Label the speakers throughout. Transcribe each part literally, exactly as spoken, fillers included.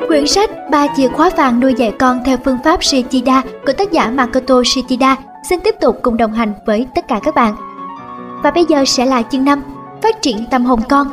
Speaker 1: Quyển sách ba chìa khóa vàng nuôi dạy con theo phương pháp Shichida của tác giả Makoto Shichida xin tiếp tục cùng đồng hành với tất cả các bạn. Và bây giờ sẽ là chương năm, phát triển tâm hồn con.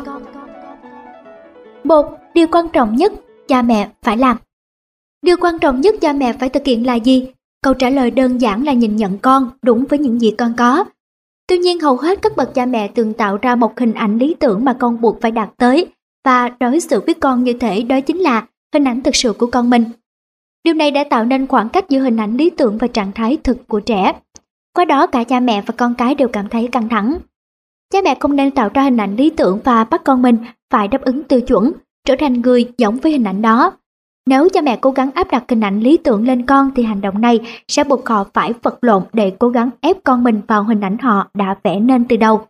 Speaker 1: Một, điều quan trọng nhất cha mẹ phải làm. Điều quan trọng nhất cha mẹ phải thực hiện là gì? Câu trả lời đơn giản là nhìn nhận con đúng với những gì con có. Tuy nhiên hầu hết các bậc cha mẹ thường tạo ra một hình ảnh lý tưởng mà con buộc phải đạt tới, và đối xử với con như thể đó chính là hình ảnh thực sự của con mình. Điều này đã tạo nên khoảng cách giữa hình ảnh lý tưởng và trạng thái thực của trẻ. Qua đó cả cha mẹ và con cái đều cảm thấy căng thẳng. Cha mẹ không nên tạo ra hình ảnh lý tưởng và bắt con mình phải đáp ứng tiêu chuẩn, trở thành người giống với hình ảnh đó. Nếu cha mẹ cố gắng áp đặt hình ảnh lý tưởng lên con thì hành động này sẽ buộc họ phải vật lộn để cố gắng ép con mình vào hình ảnh họ đã vẽ nên từ đầu.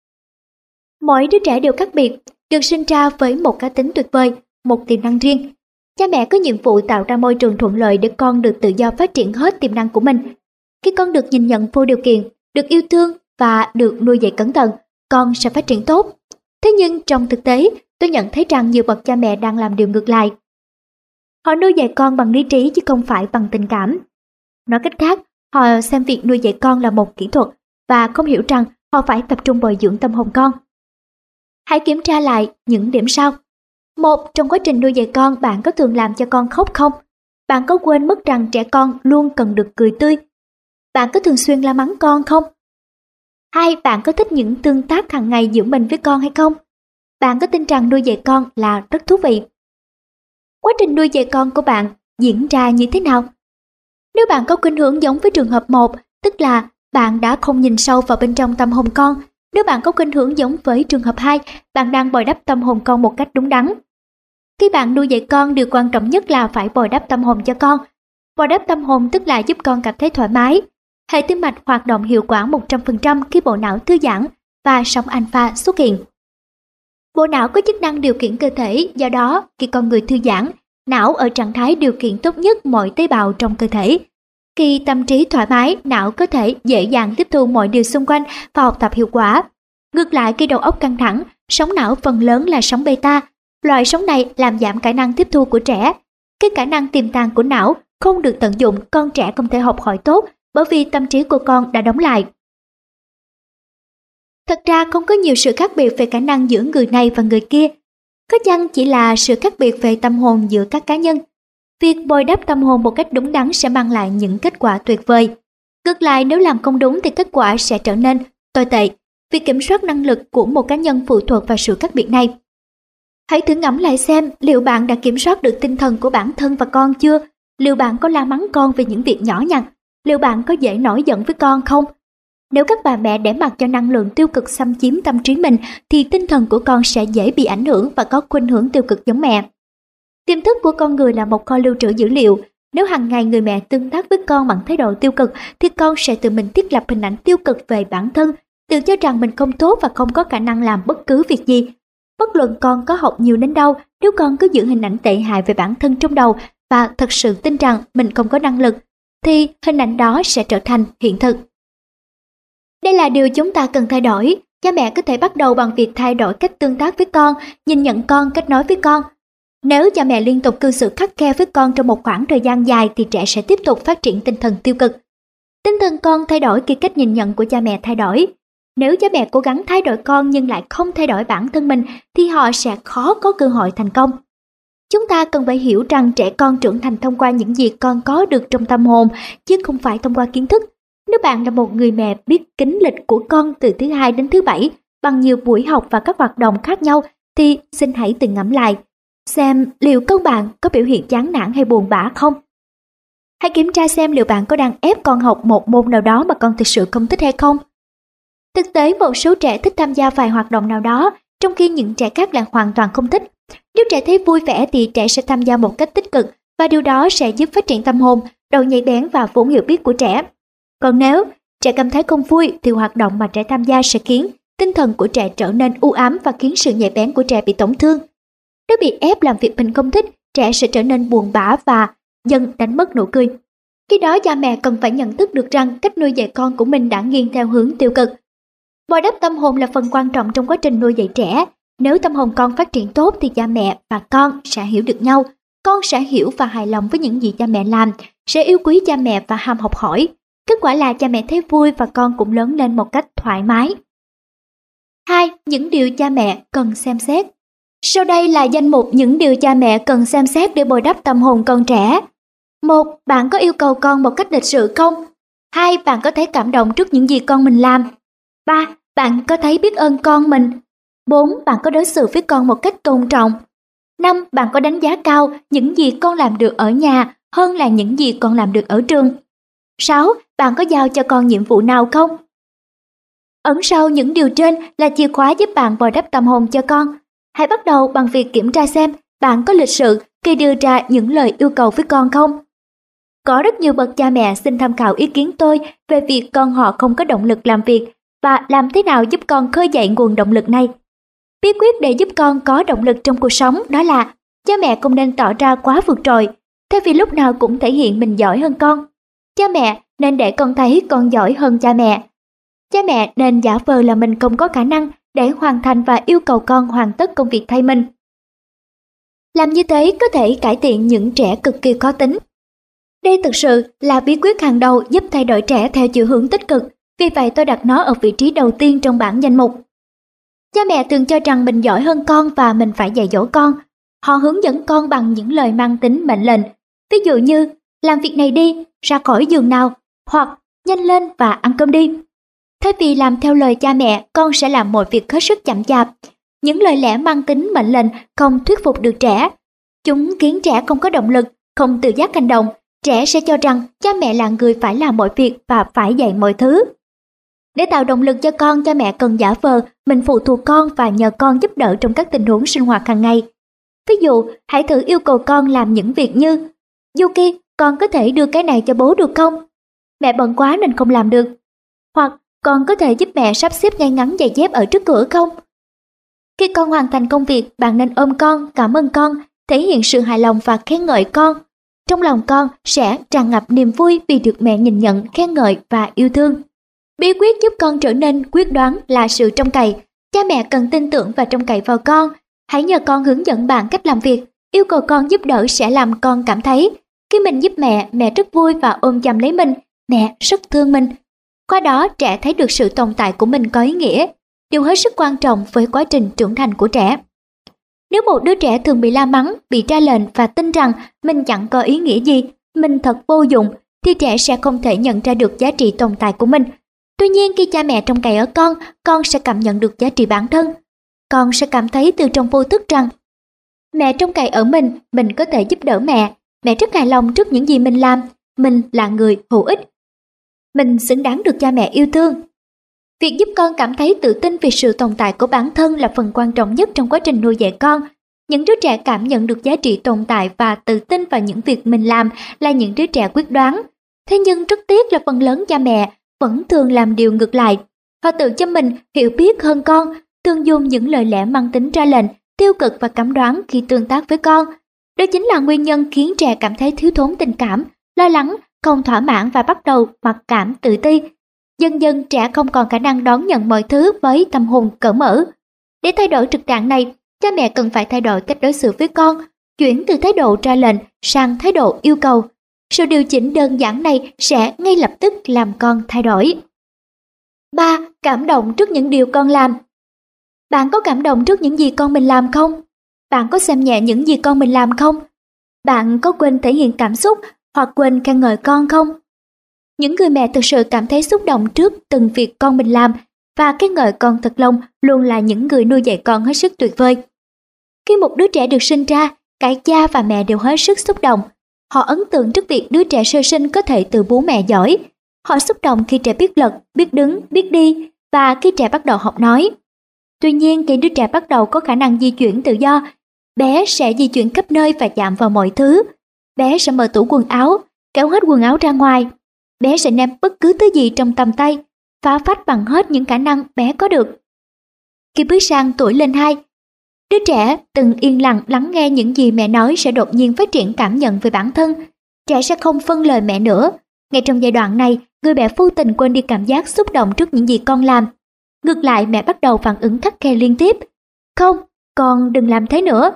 Speaker 1: Mỗi đứa trẻ đều khác biệt, được sinh ra với một cá tính tuyệt vời, một tiềm năng riêng. Cha mẹ có nhiệm vụ tạo ra môi trường thuận lợi để con được tự do phát triển hết tiềm năng của mình. Khi con được nhìn nhận vô điều kiện, được yêu thương và được nuôi dạy cẩn thận, con sẽ phát triển tốt. Thế nhưng trong thực tế, tôi nhận thấy rằng nhiều bậc cha mẹ đang làm điều ngược lại. Họ nuôi dạy con bằng lý trí chứ không phải bằng tình cảm. Nói cách khác, họ xem việc nuôi dạy con là một kỹ thuật và không hiểu rằng họ phải tập trung bồi dưỡng tâm hồn con. Hãy kiểm tra lại những điểm sau. Một, trong quá trình nuôi dạy con, bạn có thường làm cho con khóc không? Bạn có quên mất rằng trẻ con luôn cần được cười tươi? Bạn có thường xuyên la mắng con không? Hai, bạn có thích những tương tác hàng ngày giữa mình với con hay không? Bạn có tin rằng nuôi dạy con là rất thú vị? Quá trình nuôi dạy con của bạn diễn ra như thế nào? Nếu bạn có khuynh hướng giống với trường hợp một, tức là bạn đã không nhìn sâu vào bên trong tâm hồn con. Nếu bạn có khuynh hướng giống với trường hợp hai, bạn đang bồi đắp tâm hồn con một cách đúng đắn. Khi bạn nuôi dạy con, điều quan trọng nhất là phải bồi đắp tâm hồn cho con. Bồi đắp tâm hồn tức là giúp con cảm thấy thoải mái. Hệ tim mạch hoạt động hiệu quả một trăm phần trăm khi bộ não thư giãn và sóng alpha xuất hiện. Bộ não có chức năng điều khiển cơ thể, do đó khi con người thư giãn, não ở trạng thái điều khiển tốt nhất mọi tế bào trong cơ thể. Khi tâm trí thoải mái, não có thể dễ dàng tiếp thu mọi điều xung quanh và học tập hiệu quả. Ngược lại, khi đầu óc căng thẳng, sóng não phần lớn là sóng beta. Loại sóng này làm giảm khả năng tiếp thu của trẻ. Khi khả năng tiềm tàng của não không được tận dụng, con trẻ không thể học hỏi tốt bởi vì tâm trí của con đã đóng lại. Thật ra không có nhiều sự khác biệt về khả năng giữa người này và người kia. Có chăng chỉ là sự khác biệt về tâm hồn giữa các cá nhân. Việc bồi đắp tâm hồn một cách đúng đắn sẽ mang lại những kết quả tuyệt vời. Ngược lại, nếu làm không đúng thì kết quả sẽ trở nên tồi tệ. Việc kiểm soát năng lực của một cá nhân phụ thuộc vào sự khác biệt này. Hãy thử ngẫm lại xem liệu bạn đã kiểm soát được tinh thần của bản thân và con chưa? Liệu bạn có la mắng con về những việc nhỏ nhặt? Liệu bạn có dễ nổi giận với con không? Nếu các bà mẹ để mặc cho năng lượng tiêu cực xâm chiếm tâm trí mình thì tinh thần của con sẽ dễ bị ảnh hưởng và có khuynh hướng tiêu cực giống mẹ. Tiềm thức của con người là một kho lưu trữ dữ liệu. Nếu hàng ngày người mẹ tương tác với con bằng thái độ tiêu cực thì con sẽ tự mình thiết lập hình ảnh tiêu cực về bản thân, tự cho rằng mình không tốt và không có khả năng làm bất cứ việc gì. Bất luận con có học nhiều đến đâu, nếu con cứ giữ hình ảnh tệ hại về bản thân trong đầu và thật sự tin rằng mình không có năng lực, thì hình ảnh đó sẽ trở thành hiện thực. Đây là điều chúng ta cần thay đổi. Cha mẹ có thể bắt đầu bằng việc thay đổi cách tương tác với con, nhìn nhận con, kết nối với con. Nếu cha mẹ liên tục cư xử khắt khe với con trong một khoảng thời gian dài thì trẻ sẽ tiếp tục phát triển tinh thần tiêu cực. Tinh thần con thay đổi khi cách nhìn nhận của cha mẹ thay đổi. Nếu cha mẹ cố gắng thay đổi con nhưng lại không thay đổi bản thân mình thì họ sẽ khó có cơ hội thành công. Chúng ta cần phải hiểu rằng trẻ con trưởng thành thông qua những gì con có được trong tâm hồn, chứ không phải thông qua kiến thức. Nếu bạn là một người mẹ biết kính lịch của con từ thứ hai đến thứ bảy bằng nhiều buổi học và các hoạt động khác nhau thì xin hãy tự ngẫm lại, xem liệu con bạn có biểu hiện chán nản hay buồn bã không. Hãy kiểm tra xem liệu bạn có đang ép con học một môn nào đó mà con thực sự không thích hay không. Thực tế, một số trẻ thích tham gia vài hoạt động nào đó, trong khi những trẻ khác lại hoàn toàn không thích. Nếu trẻ thấy vui vẻ thì trẻ sẽ tham gia một cách tích cực và điều đó sẽ giúp phát triển tâm hồn, đầu nhạy bén và vốn hiểu biết của trẻ. Còn nếu trẻ cảm thấy không vui thì hoạt động mà trẻ tham gia sẽ khiến tinh thần của trẻ trở nên u ám và khiến sự nhạy bén của trẻ bị tổn thương. Nếu bị ép làm việc mình không thích, trẻ sẽ trở nên buồn bã và dần đánh mất nụ cười. Khi đó cha mẹ cần phải nhận thức được rằng cách nuôi dạy con của mình đã nghiêng theo hướng tiêu cực. Bồi đắp tâm hồn là phần quan trọng trong quá trình nuôi dạy trẻ. Nếu tâm hồn con phát triển tốt thì cha mẹ và con sẽ hiểu được nhau. con sẽ hiểu và hài lòng với những gì cha mẹ làm, sẽ yêu quý cha mẹ và ham học hỏi. Kết quả là cha mẹ thấy vui và con cũng lớn lên một cách thoải mái. hai. Những điều cha mẹ cần xem xét. Sau đây là danh mục những điều cha mẹ cần xem xét để bồi đắp tâm hồn con trẻ. một. Bạn có yêu cầu con một cách lịch sự không? hai. Bạn có thấy cảm động trước những gì con mình làm? ba. Bạn có thấy biết ơn con mình? bốn. Bạn có đối xử với con một cách tôn trọng? năm. Bạn có đánh giá cao những gì con làm được ở nhà hơn là những gì con làm được ở trường? sáu. Bạn có giao cho con nhiệm vụ nào không? Ẩn sau những điều trên là chìa khóa giúp bạn bồi đắp tâm hồn cho con. Hãy bắt đầu bằng việc kiểm tra xem bạn có lịch sự khi đưa ra những lời yêu cầu với con không. Có rất nhiều bậc cha mẹ xin tham khảo ý kiến tôi về việc con họ không có động lực làm việc và làm thế nào giúp con khơi dậy nguồn động lực này. Bí quyết để giúp con có động lực trong cuộc sống đó là cha mẹ không nên tỏ ra quá vượt trội, thay vì lúc nào cũng thể hiện mình giỏi hơn con. Cha mẹ nên để con thấy con giỏi hơn cha mẹ. Cha mẹ nên giả vờ là mình không có khả năng để hoàn thành và yêu cầu con hoàn tất công việc thay mình. Làm như thế có thể cải thiện những trẻ cực kỳ khó tính. Đây thực sự là bí quyết hàng đầu giúp thay đổi trẻ theo chiều hướng tích cực, vì vậy tôi đặt nó ở vị trí đầu tiên trong bảng danh mục. Cha mẹ thường cho rằng mình giỏi hơn con và mình phải dạy dỗ con. Họ hướng dẫn con bằng những lời mang tính mệnh lệnh. Ví dụ như, làm việc này đi, ra khỏi giường nào, hoặc nhanh lên và ăn cơm đi. Thay vì làm theo lời cha mẹ, con sẽ làm mọi việc hết sức chậm chạp. Những lời lẽ mang tính mệnh lệnh không thuyết phục được trẻ. Chúng khiến trẻ không có động lực, không tự giác hành động. Trẻ sẽ cho rằng cha mẹ là người phải làm mọi việc và phải dạy mọi thứ. Để tạo động lực cho con, cha mẹ cần giả vờ mình phụ thuộc con và nhờ con giúp đỡ trong các tình huống sinh hoạt hàng ngày. Ví dụ, hãy thử yêu cầu con làm những việc như: Yuki, con có thể đưa cái này cho bố được không? Mẹ bận quá nên không làm được. Hoặc, con có thể giúp mẹ sắp xếp ngay ngắn giày dép ở trước cửa không? Khi con hoàn thành công việc, bạn nên ôm con, cảm ơn con, thể hiện sự hài lòng và khen ngợi con. Trong lòng con sẽ tràn ngập niềm vui vì được mẹ nhìn nhận, khen ngợi và yêu thương. Bí quyết giúp con trở nên quyết đoán là sự trông cậy. Cha mẹ cần tin tưởng và trông cậy vào con. Hãy nhờ con hướng dẫn bạn cách làm việc. Yêu cầu con giúp đỡ sẽ làm con cảm thấy khi mình giúp mẹ, mẹ rất vui và ôm chầm lấy mình. Mẹ rất thương mình. Qua đó trẻ thấy được sự tồn tại của mình có ý nghĩa, điều hết sức quan trọng với quá trình trưởng thành của trẻ. Nếu một đứa trẻ thường bị la mắng, bị ra lệnh và tin rằng mình chẳng có ý nghĩa gì, mình thật vô dụng, thì trẻ sẽ không thể nhận ra được giá trị tồn tại của mình. Tuy nhiên khi cha mẹ trông cậy ở con, con sẽ cảm nhận được giá trị bản thân. Con sẽ cảm thấy từ trong vô thức rằng mẹ trông cậy ở mình, mình có thể giúp đỡ mẹ, mẹ rất hài lòng trước những gì mình làm, mình là người hữu ích. Mình xứng đáng được cha mẹ yêu thương. Việc giúp con cảm thấy tự tin về sự tồn tại của bản thân là phần quan trọng nhất trong quá trình nuôi dạy con. Những đứa trẻ cảm nhận được giá trị tồn tại và tự tin vào những việc mình làm là những đứa trẻ quyết đoán. Thế nhưng rất tiếc là phần lớn cha mẹ vẫn thường làm điều ngược lại. Họ tự cho mình hiểu biết hơn con, thường dùng những lời lẽ mang tính ra lệnh, tiêu cực và cấm đoán khi tương tác với con. Đó chính là nguyên nhân khiến trẻ cảm thấy thiếu thốn tình cảm, lo lắng, không thỏa mãn và bắt đầu mặc cảm, tự ti. Dần dần trẻ không còn khả năng đón nhận mọi thứ với tâm hồn cởi mở. Để thay đổi thực trạng này, cha mẹ cần phải thay đổi cách đối xử với con, chuyển từ thái độ ra lệnh sang thái độ yêu cầu. Sự điều chỉnh đơn giản này sẽ ngay lập tức làm con thay đổi. ba. Cảm động trước những điều con làm. Bạn có cảm động trước những gì con mình làm không? Bạn có xem nhẹ những gì con mình làm không? Bạn có quên thể hiện cảm xúc hoặc quên khen ngợi con không? Những người mẹ thực sự cảm thấy xúc động trước từng việc con mình làm và khen ngợi con thật lòng luôn là những người nuôi dạy con hết sức tuyệt vời. Khi một đứa trẻ được sinh ra, cả cha và mẹ đều hết sức xúc động. Họ ấn tượng trước việc đứa trẻ sơ sinh có thể từ bố mẹ giỏi. Họ xúc động khi trẻ biết lật, biết đứng, biết đi và khi trẻ bắt đầu học nói. Tuy nhiên, khi đứa trẻ bắt đầu có khả năng di chuyển tự do, bé sẽ di chuyển khắp nơi và chạm vào mọi thứ. Bé sẽ mở tủ quần áo, kéo hết quần áo ra ngoài. Bé sẽ ném bất cứ thứ gì trong tầm tay, phá phách bằng hết những khả năng bé có được. Khi bước sang tuổi lên hai, đứa trẻ từng yên lặng lắng nghe những gì mẹ nói sẽ đột nhiên phát triển cảm nhận về bản thân. Trẻ sẽ không phân lời mẹ nữa. Ngay trong giai đoạn này, người mẹ vô tình quên đi cảm giác xúc động trước những gì con làm. Ngược lại, mẹ bắt đầu phản ứng khắt khe liên tiếp. Không, con đừng làm thế nữa.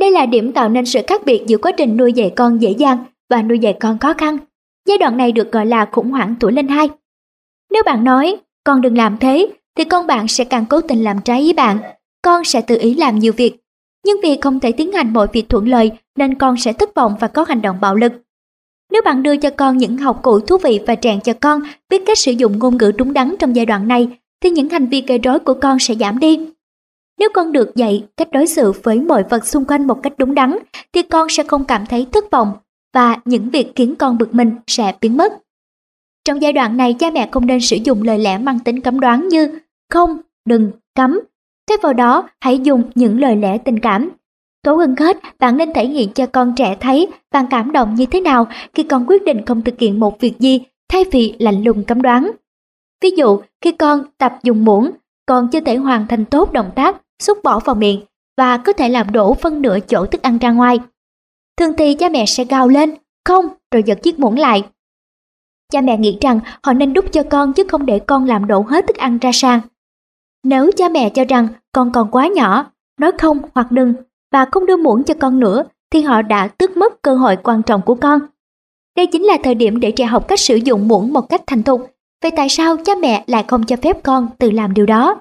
Speaker 1: Đây là điểm tạo nên sự khác biệt giữa quá trình nuôi dạy con dễ dàng và nuôi dạy con khó khăn. Giai đoạn này được gọi là khủng hoảng tuổi lên hai. Nếu bạn nói, con đừng làm thế, thì con bạn sẽ càng cố tình làm trái ý bạn. Con sẽ tự ý làm nhiều việc. Nhưng vì không thể tiến hành mọi việc thuận lợi nên con sẽ thất vọng và có hành động bạo lực. Nếu bạn đưa cho con những học cụ thú vị và rèn cho con biết cách sử dụng ngôn ngữ đúng đắn trong giai đoạn này, thì những hành vi gây rối của con sẽ giảm đi. Nếu con được dạy cách đối xử với mọi vật xung quanh một cách đúng đắn, thì con sẽ không cảm thấy thất vọng và những việc khiến con bực mình sẽ biến mất. Trong giai đoạn này, cha mẹ không nên sử dụng lời lẽ mang tính cấm đoán như không, đừng, cấm. Thay vào đó, hãy dùng những lời lẽ tình cảm. Tốt hơn hết, bạn nên thể hiện cho con trẻ thấy bạn cảm động như thế nào khi con quyết định không thực hiện một việc gì thay vì lạnh lùng cấm đoán. Ví dụ, khi con tập dùng muỗng, con chưa thể hoàn thành tốt động tác xúc bỏ vào miệng và có thể làm đổ phân nửa chỗ thức ăn ra ngoài. Thường thì cha mẹ sẽ gào lên, không, rồi giật chiếc muỗng lại. Cha mẹ nghĩ rằng họ nên đút cho con chứ không để con làm đổ hết thức ăn ra sàn. Nếu cha mẹ cho rằng con còn quá nhỏ, nói không hoặc đừng và không đưa muỗng cho con nữa, thì họ đã tước mất cơ hội quan trọng của con. Đây chính là thời điểm để trẻ học cách sử dụng muỗng một cách thành thục. Vậy tại sao cha mẹ lại không cho phép con tự làm điều đó?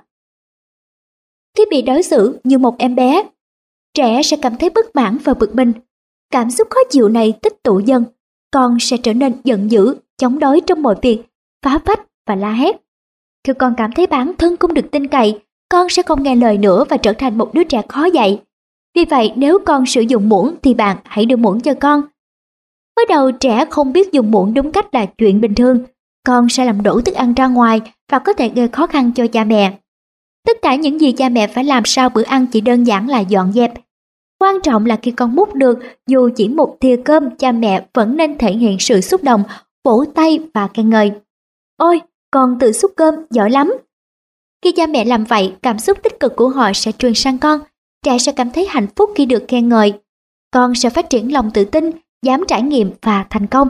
Speaker 1: Khi bị đối xử như một em bé, trẻ sẽ cảm thấy bất mãn và bực mình. Cảm xúc khó chịu này tích tụ dần, con sẽ trở nên giận dữ, chống đối trong mọi việc, phá phách và la hét. Khi con cảm thấy bản thân không được tin cậy, con sẽ không nghe lời nữa và trở thành một đứa trẻ khó dạy. Vì vậy, nếu con sử dụng muỗng thì bạn hãy đưa muỗng cho con. Mới đầu trẻ không biết dùng muỗng đúng cách là chuyện bình thường. Con sẽ làm đổ thức ăn ra ngoài và có thể gây khó khăn cho cha mẹ. Tất cả những gì cha mẹ phải làm sau bữa ăn chỉ đơn giản là dọn dẹp. Quan trọng là khi con múc được, dù chỉ một thìa cơm, cha mẹ vẫn nên thể hiện sự xúc động, vỗ tay và khen ngợi. Ôi, con tự xúc cơm, giỏi lắm. Khi cha mẹ làm vậy, cảm xúc tích cực của họ sẽ truyền sang con. Trẻ sẽ cảm thấy hạnh phúc khi được khen ngợi. Con sẽ phát triển lòng tự tin, dám trải nghiệm và thành công.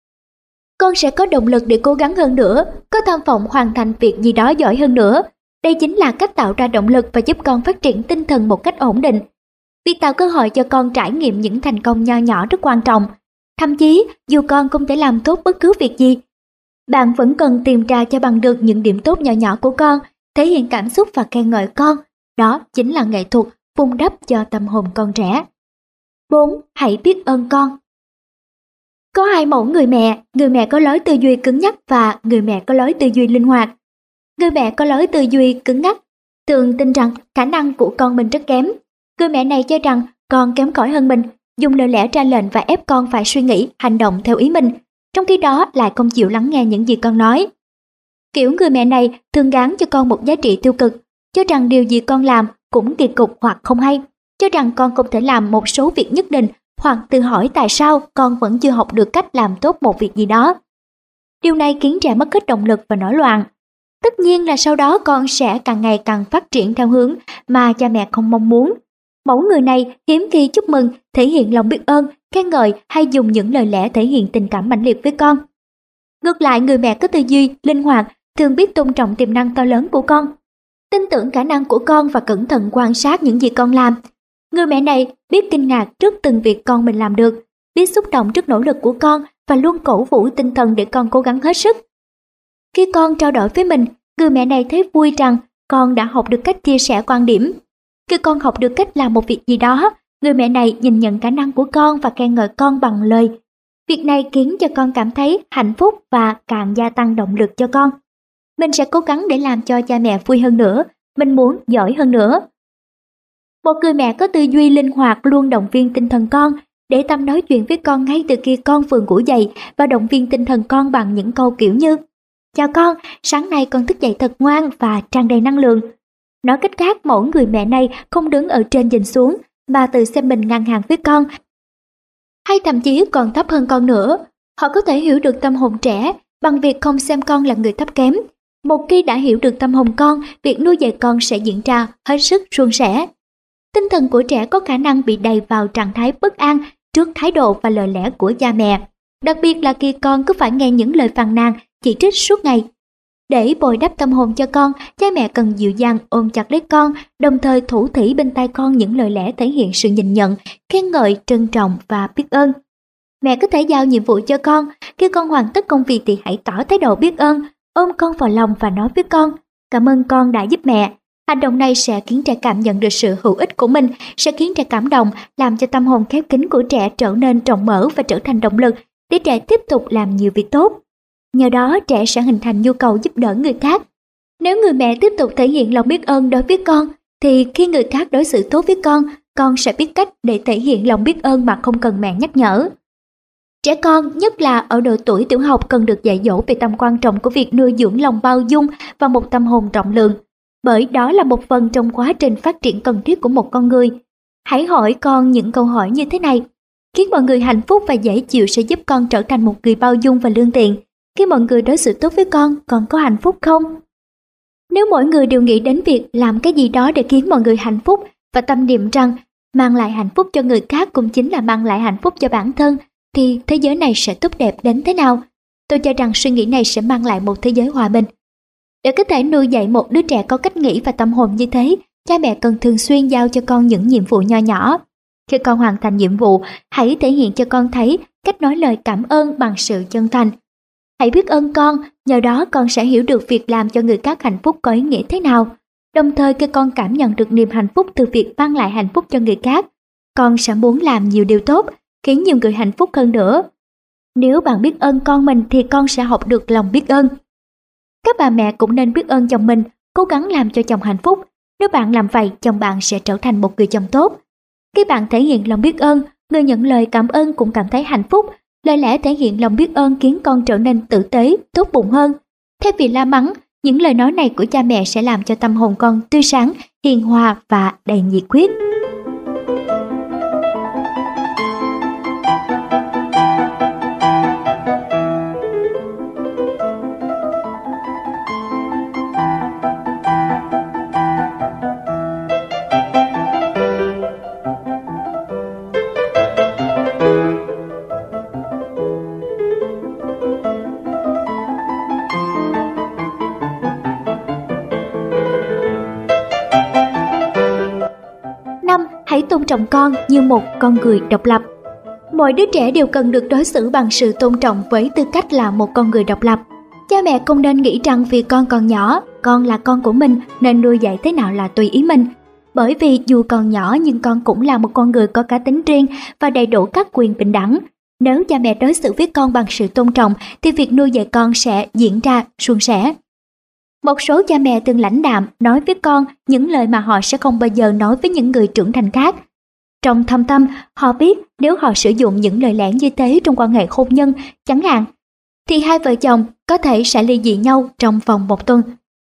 Speaker 1: Con sẽ có động lực để cố gắng hơn nữa, có tham vọng hoàn thành việc gì đó giỏi hơn nữa. Đây chính là cách tạo ra động lực và giúp con phát triển tinh thần một cách ổn định. Việc tạo cơ hội cho con trải nghiệm những thành công nho nhỏ rất quan trọng. Thậm chí, dù con không thể làm tốt bất cứ việc gì, bạn vẫn cần tìm ra cho bằng được những điểm tốt nhỏ nhỏ của con, thể hiện cảm xúc và khen ngợi con. Đó chính là nghệ thuật vun đắp cho tâm hồn con trẻ. bốn. Hãy biết ơn con. Có hai mẫu người mẹ, người mẹ có lối tư duy cứng nhắc và người mẹ có lối tư duy linh hoạt. Người mẹ có lối tư duy cứng nhắc thường tin rằng khả năng của con mình rất kém. Người mẹ này cho rằng con kém cỏi hơn mình, dùng lời lẽ ra lệnh và ép con phải suy nghĩ, hành động theo ý mình, trong khi đó lại không chịu lắng nghe những gì con nói. Kiểu người mẹ này thường gán cho con một giá trị tiêu cực, cho rằng điều gì con làm cũng kỳ cục hoặc không hay, cho rằng con không thể làm một số việc nhất định, hoặc tự hỏi tại sao con vẫn chưa học được cách làm tốt một việc gì đó. Điều này khiến trẻ mất hết động lực và nổi loạn. Tất nhiên là sau đó con sẽ càng ngày càng phát triển theo hướng mà cha mẹ không mong muốn. Mẫu người này hiếm khi chúc mừng, thể hiện lòng biết ơn, khen ngợi hay dùng những lời lẽ thể hiện tình cảm mãnh liệt với con. Ngược lại, người mẹ có tư duy linh hoạt thường biết tôn trọng tiềm năng to lớn của con, tin tưởng khả năng của con và cẩn thận quan sát những gì con làm. Người mẹ này biết kinh ngạc trước từng việc con mình làm được, biết xúc động trước nỗ lực của con và luôn cổ vũ tinh thần để con cố gắng hết sức. Khi con trao đổi với mình, người mẹ này thấy vui rằng con đã học được cách chia sẻ quan điểm. Khi con học được cách làm một việc gì đó, người mẹ này nhìn nhận khả năng của con và khen ngợi con bằng lời. Việc này khiến cho con cảm thấy hạnh phúc và càng gia tăng động lực cho con. Mình sẽ cố gắng để làm cho cha mẹ vui hơn nữa, mình muốn giỏi hơn nữa. Một người mẹ có tư duy linh hoạt luôn động viên tinh thần con, để tâm nói chuyện với con ngay từ khi con vừa ngủ dậy và động viên tinh thần con bằng những câu kiểu như: chào con, sáng nay con thức dậy thật ngoan và tràn đầy năng lượng. Nói cách khác, mẫu người mẹ này không đứng ở trên nhìn xuống mà tự xem mình ngang hàng với con, hay thậm chí còn thấp hơn con nữa. Họ có thể hiểu được tâm hồn trẻ bằng việc không xem con là người thấp kém. Một khi đã hiểu được tâm hồn con, việc nuôi dạy con sẽ diễn ra hết sức suôn sẻ. Tinh thần của trẻ có khả năng bị đẩy vào trạng thái bất an trước thái độ và lời lẽ của cha mẹ, đặc biệt là khi con cứ phải nghe những lời phàn nàn, chỉ trích suốt ngày. Để bồi đắp tâm hồn cho con, cha mẹ cần dịu dàng ôm chặt lấy con, đồng thời thủ thỉ bên tai con những lời lẽ thể hiện sự nhìn nhận, khen ngợi, trân trọng và biết ơn. Mẹ có thể giao nhiệm vụ cho con, khi con hoàn tất công việc thì hãy tỏ thái độ biết ơn, ôm con vào lòng và nói với con, cảm ơn con đã giúp mẹ. Hành động này sẽ khiến trẻ cảm nhận được sự hữu ích của mình, sẽ khiến trẻ cảm động, làm cho tâm hồn khép kín của trẻ trở nên rộng mở và trở thành động lực để trẻ tiếp tục làm nhiều việc tốt. Nhờ đó trẻ sẽ hình thành nhu cầu giúp đỡ người khác. Nếu người mẹ tiếp tục thể hiện lòng biết ơn đối với con, thì khi người khác đối xử tốt với con, con sẽ biết cách để thể hiện lòng biết ơn mà không cần mẹ nhắc nhở. Trẻ con, nhất là ở độ tuổi tiểu học, cần được dạy dỗ về tầm quan trọng của việc nuôi dưỡng lòng bao dung và một tâm hồn rộng lượng, bởi đó là một phần trong quá trình phát triển cần thiết của một con người. Hãy hỏi con những câu hỏi như thế này: khiến mọi người hạnh phúc và dễ chịu sẽ giúp con trở thành một người bao dung và lương thiện. Khi mọi người đối xử tốt với con, con có hạnh phúc không? Nếu mỗi người đều nghĩ đến việc làm cái gì đó để khiến mọi người hạnh phúc và tâm niệm rằng mang lại hạnh phúc cho người khác cũng chính là mang lại hạnh phúc cho bản thân, thì thế giới này sẽ tốt đẹp đến thế nào? Tôi cho rằng suy nghĩ này sẽ mang lại một thế giới hòa bình. Để có thể nuôi dạy một đứa trẻ có cách nghĩ và tâm hồn như thế, cha mẹ cần thường xuyên giao cho con những nhiệm vụ nho nhỏ. Khi con hoàn thành nhiệm vụ, hãy thể hiện cho con thấy cách nói lời cảm ơn bằng sự chân thành. Hãy biết ơn con, nhờ đó con sẽ hiểu được việc làm cho người khác hạnh phúc có ý nghĩa thế nào. Đồng thời khi con cảm nhận được niềm hạnh phúc từ việc mang lại hạnh phúc cho người khác, con sẽ muốn làm nhiều điều tốt, khiến nhiều người hạnh phúc hơn nữa. Nếu bạn biết ơn con mình thì con sẽ học được lòng biết ơn. Các bà mẹ cũng nên biết ơn chồng mình, cố gắng làm cho chồng hạnh phúc. Nếu bạn làm vậy, chồng bạn sẽ trở thành một người chồng tốt. Khi bạn thể hiện lòng biết ơn, người nhận lời cảm ơn cũng cảm thấy hạnh phúc. Lời lẽ thể hiện lòng biết ơn khiến con trở nên tử tế, tốt bụng hơn. Thay vì la mắng, những lời nói này của cha mẹ sẽ làm cho tâm hồn con tươi sáng, hiền hòa và đầy nhiệt huyết. Hãy tôn trọng con như một con người độc lập. Mỗi đứa trẻ đều cần được đối xử bằng sự tôn trọng với tư cách là một con người độc lập. Cha mẹ không nên nghĩ rằng vì con còn nhỏ, con là con của mình nên nuôi dạy thế nào là tùy ý mình. Bởi vì dù còn nhỏ nhưng con cũng là một con người có cá tính riêng và đầy đủ các quyền bình đẳng. Nếu cha mẹ đối xử với con bằng sự tôn trọng thì việc nuôi dạy con sẽ diễn ra suôn sẻ. Một số cha mẹ từng lãnh đạm nói với con những lời mà họ sẽ không bao giờ nói với những người trưởng thành khác. Trong thâm tâm, họ biết nếu họ sử dụng những lời lẽ như thế trong quan hệ hôn nhân, chẳng hạn, thì hai vợ chồng có thể sẽ ly dị nhau trong vòng một tuần.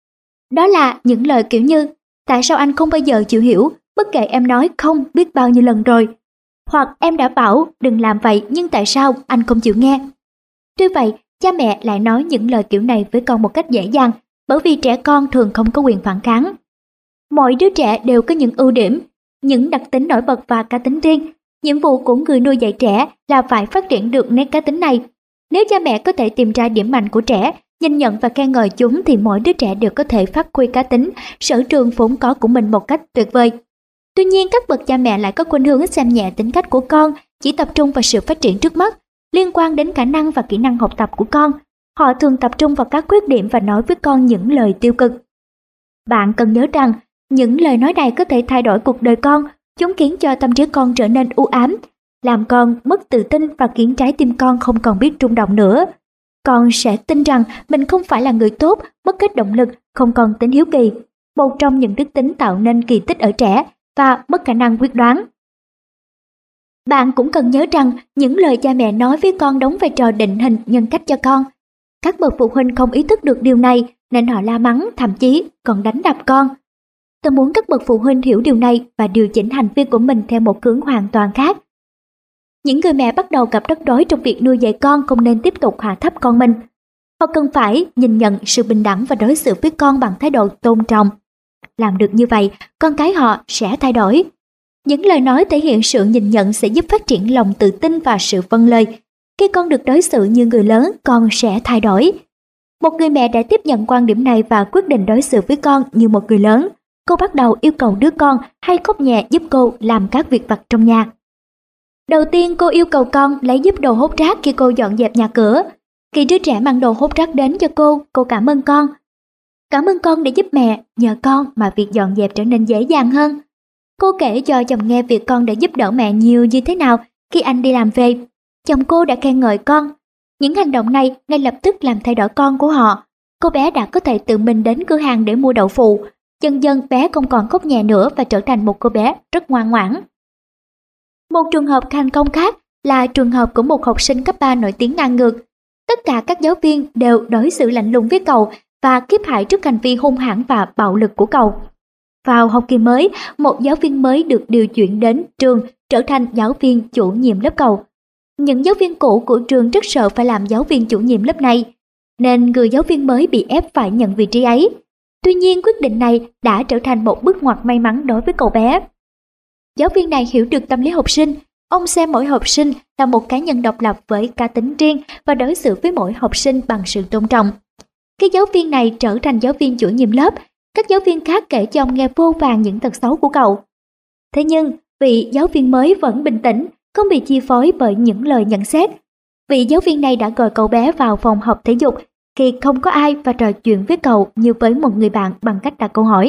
Speaker 1: Đó là những lời kiểu như, tại sao anh không bao giờ chịu hiểu, bất kể em nói không biết bao nhiêu lần rồi. Hoặc em đã bảo đừng làm vậy nhưng tại sao anh không chịu nghe. Tuy vậy, cha mẹ lại nói những lời kiểu này với con một cách dễ dàng, bởi vì trẻ con thường không có quyền phản kháng. Mỗi đứa trẻ đều có những ưu điểm, những đặc tính nổi bật và cá tính riêng. Nhiệm vụ của người nuôi dạy trẻ là phải phát triển được nét cá tính này. Nếu cha mẹ có thể tìm ra điểm mạnh của trẻ, nhìn nhận và khen ngợi chúng thì mỗi đứa trẻ đều có thể phát huy cá tính, sở trường vốn có của mình một cách tuyệt vời. Tuy nhiên, các bậc cha mẹ lại có khuynh hướng xem nhẹ tính cách của con, chỉ tập trung vào sự phát triển trước mắt, liên quan đến khả năng và kỹ năng học tập của con. Họ thường tập trung vào các khuyết điểm và nói với con những lời tiêu cực. Bạn cần nhớ rằng, những lời nói này có thể thay đổi cuộc đời con, chúng khiến cho tâm trí con trở nên u ám, làm con mất tự tin và khiến trái tim con không còn biết rung động nữa. Con sẽ tin rằng mình không phải là người tốt, mất hết động lực, không còn tính hiếu kỳ, một trong những đức tính tạo nên kỳ tích ở trẻ, và mất khả năng quyết đoán. Bạn cũng cần nhớ rằng những lời cha mẹ nói với con đóng vai trò định hình nhân cách cho con. Các bậc phụ huynh không ý thức được điều này nên họ la mắng, thậm chí còn đánh đập con. Tôi muốn các bậc phụ huynh hiểu điều này và điều chỉnh hành vi của mình theo một hướng hoàn toàn khác. Những người mẹ bắt đầu gặp rắc rối trong việc nuôi dạy con không nên tiếp tục hạ thấp con mình. Họ cần phải nhìn nhận sự bình đẳng và đối xử với con bằng thái độ tôn trọng. Làm được như vậy, con cái họ sẽ thay đổi. Những lời nói thể hiện sự nhìn nhận sẽ giúp phát triển lòng tự tin và sự vâng lời. Khi con được đối xử như người lớn, con sẽ thay đổi. Một người mẹ đã tiếp nhận quan điểm này và quyết định đối xử với con như một người lớn. Cô bắt đầu yêu cầu đứa con hay khóc nhẹ giúp cô làm các việc vặt trong nhà. Đầu tiên cô yêu cầu con lấy giúp đồ hút rác khi cô dọn dẹp nhà cửa. Khi đứa trẻ mang đồ hút rác đến cho cô, cô cảm ơn con. Cảm ơn con đã giúp mẹ, nhờ con mà việc dọn dẹp trở nên dễ dàng hơn. Cô kể cho chồng nghe việc con đã giúp đỡ mẹ nhiều như thế nào khi anh đi làm về. Chồng cô đã khen ngợi con. Những hành động này ngay lập tức làm thay đổi con của họ. Cô bé đã có thể tự mình đến cửa hàng để mua đậu phụ. Dần dần bé không còn khóc nhè nữa và trở thành một cô bé rất ngoan ngoãn. Một trường hợp thành công khác là trường hợp của một học sinh cấp ba nổi tiếng ngang ngược. Tất cả các giáo viên đều đối xử lạnh lùng với cậu và khiếp hại trước hành vi hung hãn và bạo lực của cậu. Vào học kỳ mới, một giáo viên mới được điều chuyển đến trường trở thành giáo viên chủ nhiệm lớp cậu. Những giáo viên cũ của trường rất sợ phải làm giáo viên chủ nhiệm lớp này, nên người giáo viên mới bị ép phải nhận vị trí ấy. Tuy nhiên quyết định này đã trở thành một bước ngoặt may mắn đối với cậu bé. Giáo viên này hiểu được tâm lý học sinh, ông xem mỗi học sinh là một cá nhân độc lập với cá tính riêng và đối xử với mỗi học sinh bằng sự tôn trọng. Khi giáo viên này trở thành giáo viên chủ nhiệm lớp, các giáo viên khác kể cho ông nghe vô vàn những tật xấu của cậu. Thế nhưng, vị giáo viên mới vẫn bình tĩnh, không bị chi phối bởi những lời nhận xét. Vị giáo viên này đã gọi cậu bé vào phòng học thể dục khi không có ai và trò chuyện với cậu như với một người bạn bằng cách đặt câu hỏi.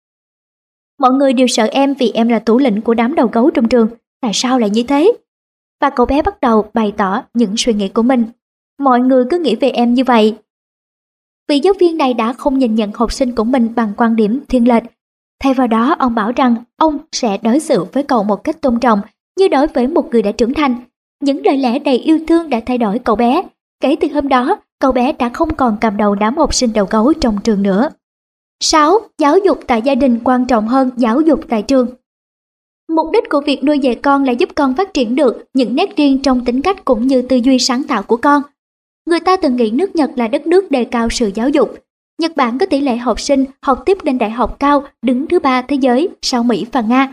Speaker 1: Mọi người đều sợ em vì em là thủ lĩnh của đám đầu gấu trong trường, tại sao lại như thế? Và cậu bé bắt đầu bày tỏ những suy nghĩ của mình. Mọi người cứ nghĩ về em như vậy. Vị giáo viên này đã không nhìn nhận học sinh của mình bằng quan điểm thiên lệch. Thay vào đó, ông bảo rằng ông sẽ đối xử với cậu một cách tôn trọng như đối với một người đã trưởng thành. Những lời lẽ đầy yêu thương đã thay đổi cậu bé. Kể từ hôm đó, cậu bé đã không còn cầm đầu đám học sinh đầu gấu trong trường nữa. sáu. Giáo dục tại gia đình quan trọng hơn giáo dục tại trường. Mục đích của việc nuôi dạy con là giúp con phát triển được những nét riêng trong tính cách cũng như tư duy sáng tạo của con. Người ta từng nghĩ nước Nhật là đất nước đề cao sự giáo dục. Nhật Bản có tỷ lệ học sinh học tiếp lên đại học cao đứng thứ ba thế giới sau Mỹ và Nga.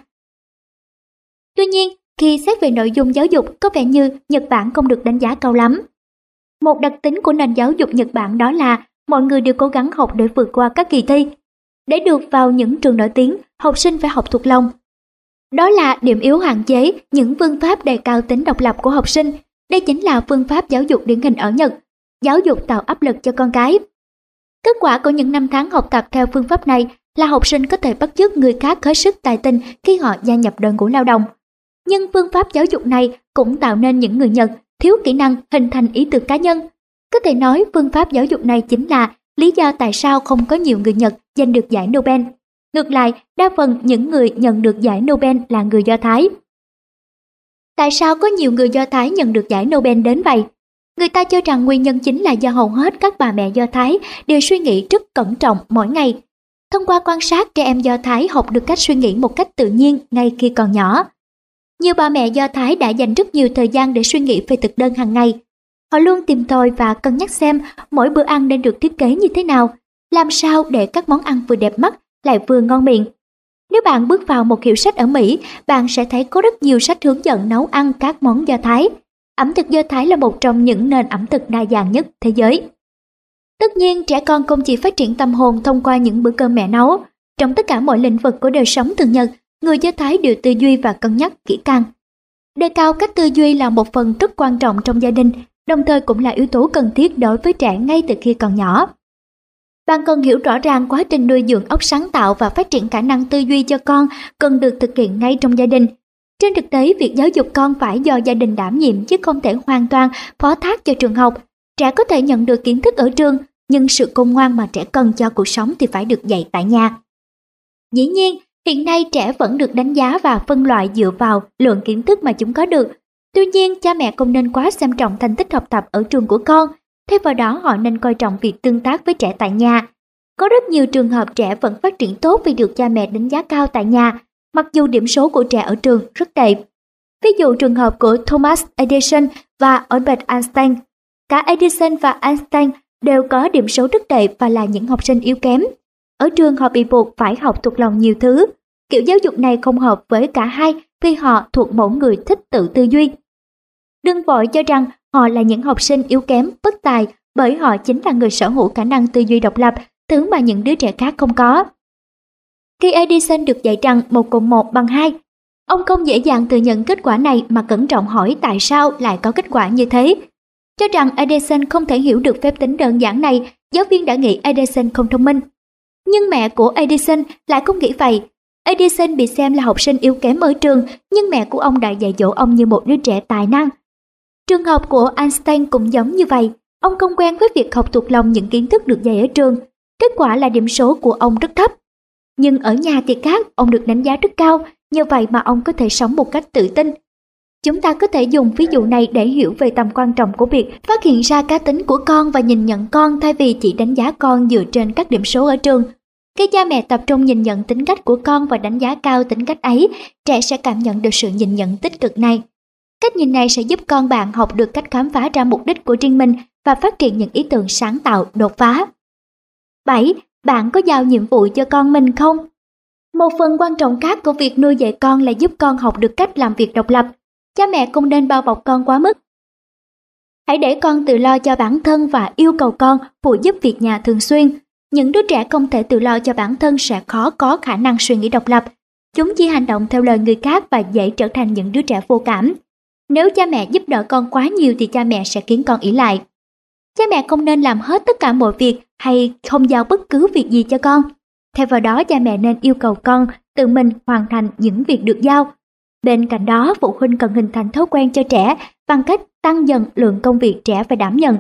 Speaker 1: Tuy nhiên, khi xét về nội dung giáo dục, có vẻ như Nhật Bản không được đánh giá cao lắm. Một đặc tính của nền giáo dục Nhật Bản đó là mọi người đều cố gắng học để vượt qua các kỳ thi. Để được vào những trường nổi tiếng, học sinh phải học thuộc lòng. Đó là điểm yếu hạn chế những phương pháp đề cao tính độc lập của học sinh. Đây chính là phương pháp giáo dục điển hình ở Nhật. Giáo dục tạo áp lực cho con cái. Kết quả của những năm tháng học tập theo phương pháp này là học sinh có thể bắt chước người khác hết sức tài tình khi họ gia nhập đội ngũ lao động. Nhưng phương pháp giáo dục này cũng tạo nên những người Nhật thiếu kỹ năng hình thành ý tưởng cá nhân. Có thể nói phương pháp giáo dục này chính là lý do tại sao không có nhiều người Nhật giành được giải Nobel. Ngược lại, đa phần những người nhận được giải Nobel là người Do Thái. Tại sao có nhiều người Do Thái nhận được giải Nobel đến vậy? Người ta cho rằng nguyên nhân chính là do hầu hết các bà mẹ Do Thái đều suy nghĩ rất cẩn trọng mỗi ngày. Thông qua quan sát, trẻ em Do Thái học được cách suy nghĩ một cách tự nhiên ngay khi còn nhỏ. Nhiều bà mẹ Do Thái đã dành rất nhiều thời gian để suy nghĩ về thực đơn hàng ngày. Họ luôn tìm tòi và cân nhắc xem mỗi bữa ăn nên được thiết kế như thế nào, làm sao để các món ăn vừa đẹp mắt lại vừa ngon miệng. Nếu bạn bước vào một hiệu sách ở Mỹ, bạn sẽ thấy có rất nhiều sách hướng dẫn nấu ăn các món Do Thái. Ẩm thực Do Thái là một trong những nền ẩm thực đa dạng nhất thế giới. Tất nhiên, trẻ con không chỉ phát triển tâm hồn thông qua những bữa cơm mẹ nấu. Trong tất cả mọi lĩnh vực của đời sống thường nhật, người Do Thái đều tư duy và cân nhắc kỹ càng. Đề cao cách tư duy là một phần rất quan trọng trong gia đình, đồng thời cũng là yếu tố cần thiết đối với trẻ ngay từ khi còn nhỏ. Bạn cần hiểu rõ ràng quá trình nuôi dưỡng óc sáng tạo và phát triển khả năng tư duy cho con cần được thực hiện ngay trong gia đình. Trên thực tế, việc giáo dục con phải do gia đình đảm nhiệm chứ không thể hoàn toàn phó thác cho trường học. Trẻ có thể nhận được kiến thức ở trường, nhưng sự khôn ngoan mà trẻ cần cho cuộc sống thì phải được dạy tại nhà. Dĩ nhiên, hiện nay trẻ vẫn được đánh giá và phân loại dựa vào lượng kiến thức mà chúng có được. Tuy nhiên, cha mẹ không nên quá xem trọng thành tích học tập ở trường của con. Thay vào đó, họ nên coi trọng việc tương tác với trẻ tại nhà. Có rất nhiều trường hợp trẻ vẫn phát triển tốt vì được cha mẹ đánh giá cao tại nhà, mặc dù điểm số của trẻ ở trường rất tệ. Ví dụ trường hợp của Thomas Edison và Albert Einstein. Cả Edison và Einstein đều có điểm số rất tệ và là những học sinh yếu kém. Ở trường họ bị buộc phải học thuộc lòng nhiều thứ. Kiểu giáo dục này không hợp với cả hai vì họ thuộc mẫu người thích tự tư duy. Đừng vội cho rằng họ là những học sinh yếu kém, bất tài bởi họ chính là người sở hữu khả năng tư duy độc lập, thứ mà những đứa trẻ khác không có. Khi Edison được dạy rằng một cộng một bằng hai, ông không dễ dàng thừa nhận kết quả này mà cẩn trọng hỏi tại sao lại có kết quả như thế. Cho rằng Edison không thể hiểu được phép tính đơn giản này, giáo viên đã nghĩ Edison không thông minh. Nhưng mẹ của Edison lại không nghĩ vậy. Edison bị xem là học sinh yếu kém ở trường, nhưng mẹ của ông đã dạy dỗ ông như một đứa trẻ tài năng. Trường hợp của Einstein cũng giống như vậy. Ông không quen với việc học thuộc lòng những kiến thức được dạy ở trường. Kết quả là điểm số của ông rất thấp. Nhưng ở nhà thì khác, ông được đánh giá rất cao, nhờ vậy mà ông có thể sống một cách tự tin. Chúng ta có thể dùng ví dụ này để hiểu về tầm quan trọng của việc phát hiện ra cá tính của con và nhìn nhận con thay vì chỉ đánh giá con dựa trên các điểm số ở trường. Khi cha mẹ tập trung nhìn nhận tính cách của con và đánh giá cao tính cách ấy, trẻ sẽ cảm nhận được sự nhìn nhận tích cực này. Cách nhìn này sẽ giúp con bạn học được cách khám phá ra mục đích của riêng mình và phát triển những ý tưởng sáng tạo, đột phá. bảy. Bạn có giao nhiệm vụ cho con mình không? Một phần quan trọng khác của việc nuôi dạy con là giúp con học được cách làm việc độc lập. Cha mẹ không nên bao bọc con quá mức. Hãy để con tự lo cho bản thân và yêu cầu con phụ giúp việc nhà thường xuyên. Những đứa trẻ không thể tự lo cho bản thân sẽ khó có khả năng suy nghĩ độc lập. Chúng chỉ hành động theo lời người khác và dễ trở thành những đứa trẻ vô cảm. Nếu cha mẹ giúp đỡ con quá nhiều thì cha mẹ sẽ khiến con ỷ lại. Cha mẹ không nên làm hết tất cả mọi việc hay không giao bất cứ việc gì cho con. Thay vào đó, cha mẹ nên yêu cầu con tự mình hoàn thành những việc được giao. Bên cạnh đó, phụ huynh cần hình thành thói quen cho trẻ bằng cách tăng dần lượng công việc trẻ phải đảm nhận.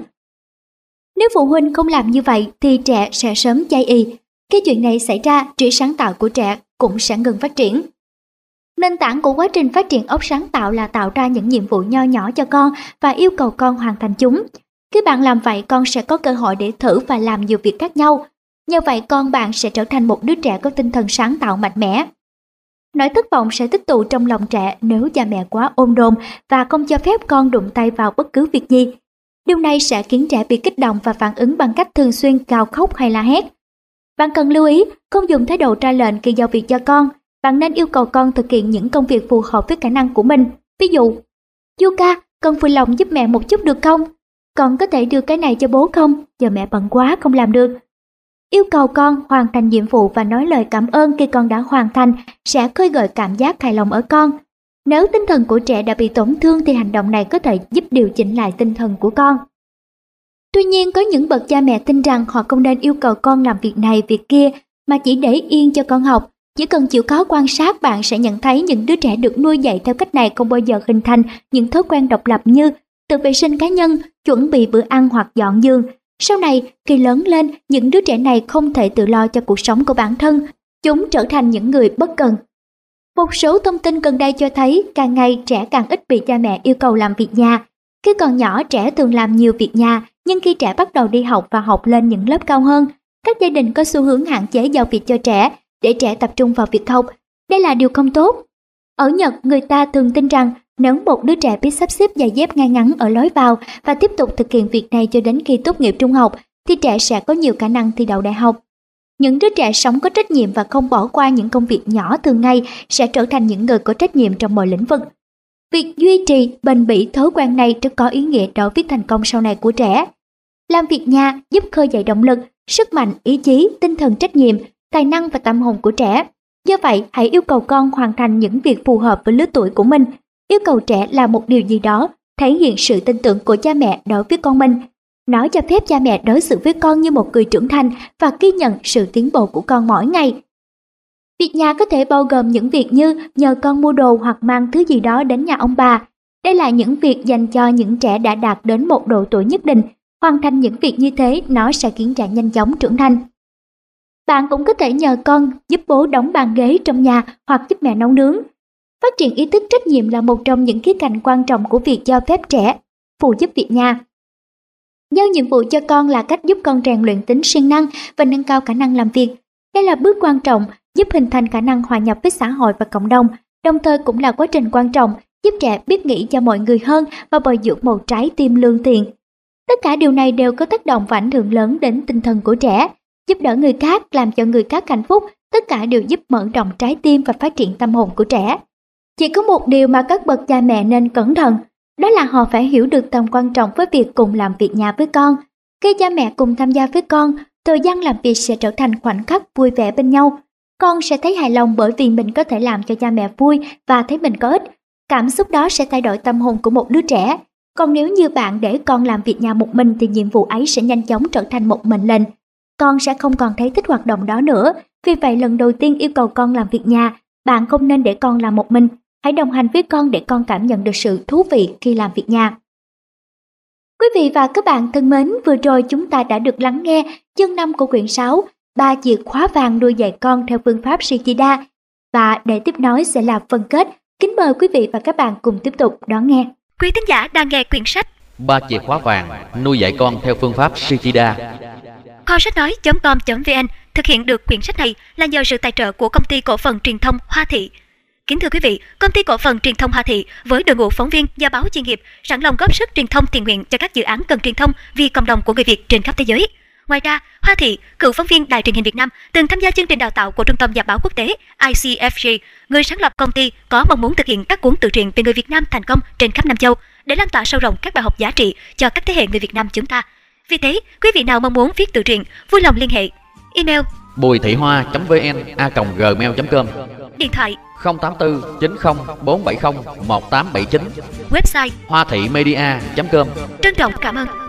Speaker 1: Nếu phụ huynh không làm như vậy thì trẻ sẽ sớm chây ỳ. Khi chuyện này xảy ra, trí sáng tạo của trẻ cũng sẽ ngừng phát triển. Nền tảng của quá trình phát triển óc sáng tạo là tạo ra những nhiệm vụ nho nhỏ cho con và yêu cầu con hoàn thành chúng. Khi bạn làm vậy, con sẽ có cơ hội để thử và làm nhiều việc khác nhau. Nhờ vậy, con bạn sẽ trở thành một đứa trẻ có tinh thần sáng tạo mạnh mẽ. Nỗi thất vọng sẽ tích tụ trong lòng trẻ nếu cha mẹ quá ôm đồm và không cho phép con đụng tay vào bất cứ việc gì. Điều này sẽ khiến trẻ bị kích động và phản ứng bằng cách thường xuyên gào khóc hay la hét. Bạn cần lưu ý không dùng thái độ ra lệnh khi giao việc cho con. Bạn nên yêu cầu con thực hiện những công việc phù hợp với khả năng của mình. Ví dụ, Yuka, con vui lòng giúp mẹ một chút được không? Con có thể đưa cái này cho bố không? Giờ mẹ bận quá không làm được. Yêu cầu con hoàn thành nhiệm vụ và nói lời cảm ơn khi con đã hoàn thành sẽ khơi gợi cảm giác hài lòng ở con. Nếu tinh thần của trẻ đã bị tổn thương thì hành động này có thể giúp điều chỉnh lại tinh thần của con. Tuy nhiên, có những bậc cha mẹ tin rằng họ không nên yêu cầu con làm việc này việc kia mà chỉ để yên cho con học. Chỉ cần chịu khó quan sát, bạn sẽ nhận thấy những đứa trẻ được nuôi dạy theo cách này không bao giờ hình thành những thói quen độc lập như tự vệ sinh cá nhân, chuẩn bị bữa ăn hoặc dọn giường. Sau này, khi lớn lên, những đứa trẻ này không thể tự lo cho cuộc sống của bản thân. Chúng trở thành những người bất cần. Một số thông tin gần đây cho thấy càng ngày trẻ càng ít bị cha mẹ yêu cầu làm việc nhà. Khi còn nhỏ, trẻ thường làm nhiều việc nhà, nhưng khi trẻ bắt đầu đi học và học lên những lớp cao hơn, các gia đình có xu hướng hạn chế giao việc cho trẻ để trẻ tập trung vào việc học. Đây là điều không tốt. Ở Nhật, người ta thường tin rằng nếu một đứa trẻ biết sắp xếp giày dép ngay ngắn ở lối vào và tiếp tục thực hiện việc này cho đến khi tốt nghiệp trung học, thì trẻ sẽ có nhiều khả năng thi đậu đại học. Những đứa trẻ sống có trách nhiệm và không bỏ qua những công việc nhỏ thường ngày sẽ trở thành những người có trách nhiệm trong mọi lĩnh vực. Việc duy trì bền bỉ thói quen này rất có ý nghĩa đối với thành công sau này của trẻ. Làm việc nhà giúp khơi dậy động lực, sức mạnh, ý chí, tinh thần trách nhiệm, tài năng và tâm hồn của trẻ. Do vậy, hãy yêu cầu con hoàn thành những việc phù hợp với lứa tuổi của mình. Yêu cầu trẻ làm một điều gì đó, thể hiện sự tin tưởng của cha mẹ đối với con mình. Nó cho phép cha mẹ đối xử với con như một người trưởng thành và ghi nhận sự tiến bộ của con mỗi ngày. Việc nhà có thể bao gồm những việc như nhờ con mua đồ hoặc mang thứ gì đó đến nhà ông bà. Đây là những việc dành cho những trẻ đã đạt đến một độ tuổi nhất định. Hoàn thành những việc như thế, nó sẽ khiến trẻ nhanh chóng trưởng thành. Bạn cũng có thể nhờ con giúp bố đóng bàn ghế trong nhà hoặc giúp mẹ nấu nướng. Phát triển ý thức trách nhiệm là một trong những khía cạnh quan trọng của việc cho phép trẻ phụ giúp việc nhà. Giao nhiệm vụ cho con là cách giúp con rèn luyện tính siêng năng và nâng cao khả năng làm việc. Đây là bước quan trọng giúp hình thành khả năng hòa nhập với xã hội và cộng đồng, đồng thời cũng là quá trình quan trọng giúp trẻ biết nghĩ cho mọi người hơn và bồi dưỡng một trái tim lương thiện. Tất cả điều này đều có tác động và ảnh hưởng lớn đến tinh thần của trẻ. Giúp đỡ người khác, làm cho người khác hạnh phúc, tất cả đều giúp mở rộng trái tim và phát triển tâm hồn của trẻ. Chỉ có một điều mà các bậc cha mẹ nên cẩn thận, đó là họ phải hiểu được tầm quan trọng với việc cùng làm việc nhà với con. Khi cha mẹ cùng tham gia với con, thời gian làm việc sẽ trở thành khoảnh khắc vui vẻ bên nhau. Con sẽ thấy hài lòng bởi vì mình có thể làm cho cha mẹ vui và thấy mình có ích. Cảm xúc đó sẽ thay đổi tâm hồn của một đứa trẻ. Còn nếu như bạn để con làm việc nhà một mình thì nhiệm vụ ấy sẽ nhanh chóng trở thành một mệnh lệnh. Con sẽ không còn thấy thích hoạt động đó nữa. Vì vậy lần đầu tiên yêu cầu con làm việc nhà, bạn không nên để con làm một mình. Hãy đồng hành với con để con cảm nhận được sự thú vị khi làm việc nhà. Quý vị và các bạn thân mến, vừa rồi chúng ta đã được lắng nghe chương năm của quyển sáu, ba chìa khóa vàng nuôi dạy con theo phương pháp Shichida. Và để tiếp nối sẽ là phần kết. Kính mời quý vị và các bạn cùng tiếp tục đón nghe.
Speaker 2: Quý thính giả đang nghe quyển sách
Speaker 3: Ba chìa khóa vàng nuôi dạy con theo phương pháp Shichida.
Speaker 2: Kho sách nói chấm com chấm vn thực hiện được quyển sách này là nhờ sự tài trợ của công ty cổ phần truyền thông Hoa Thị. Kính thưa quý vị, công ty cổ phần truyền thông Hoa Thị với đội ngũ phóng viên, gia báo chuyên nghiệp sẵn lòng góp sức truyền thông thiện nguyện cho các dự án cần truyền thông vì cộng đồng của người Việt trên khắp thế giới. Ngoài ra, Hoa Thị, cựu phóng viên Đài truyền hình Việt Nam, từng tham gia chương trình đào tạo của Trung tâm Gia báo Quốc tế I C F J, người sáng lập công ty có mong muốn thực hiện các cuốn tự truyện về người Việt Nam thành công trên khắp Nam châu để lan tỏa sâu rộng các bài học giá trị cho các thế hệ người Việt Nam chúng ta. Vì thế, quý vị nào mong muốn viết tự truyện, vui lòng liên hệ. Email
Speaker 3: bùi thị hoa chấm vn a còng gmail chấm com,
Speaker 2: điện thoại
Speaker 3: không tám tư chín không bốn bảy không một tám bảy chín,
Speaker 2: website
Speaker 3: hoa thị media chấm com.
Speaker 2: Trân trọng cảm ơn.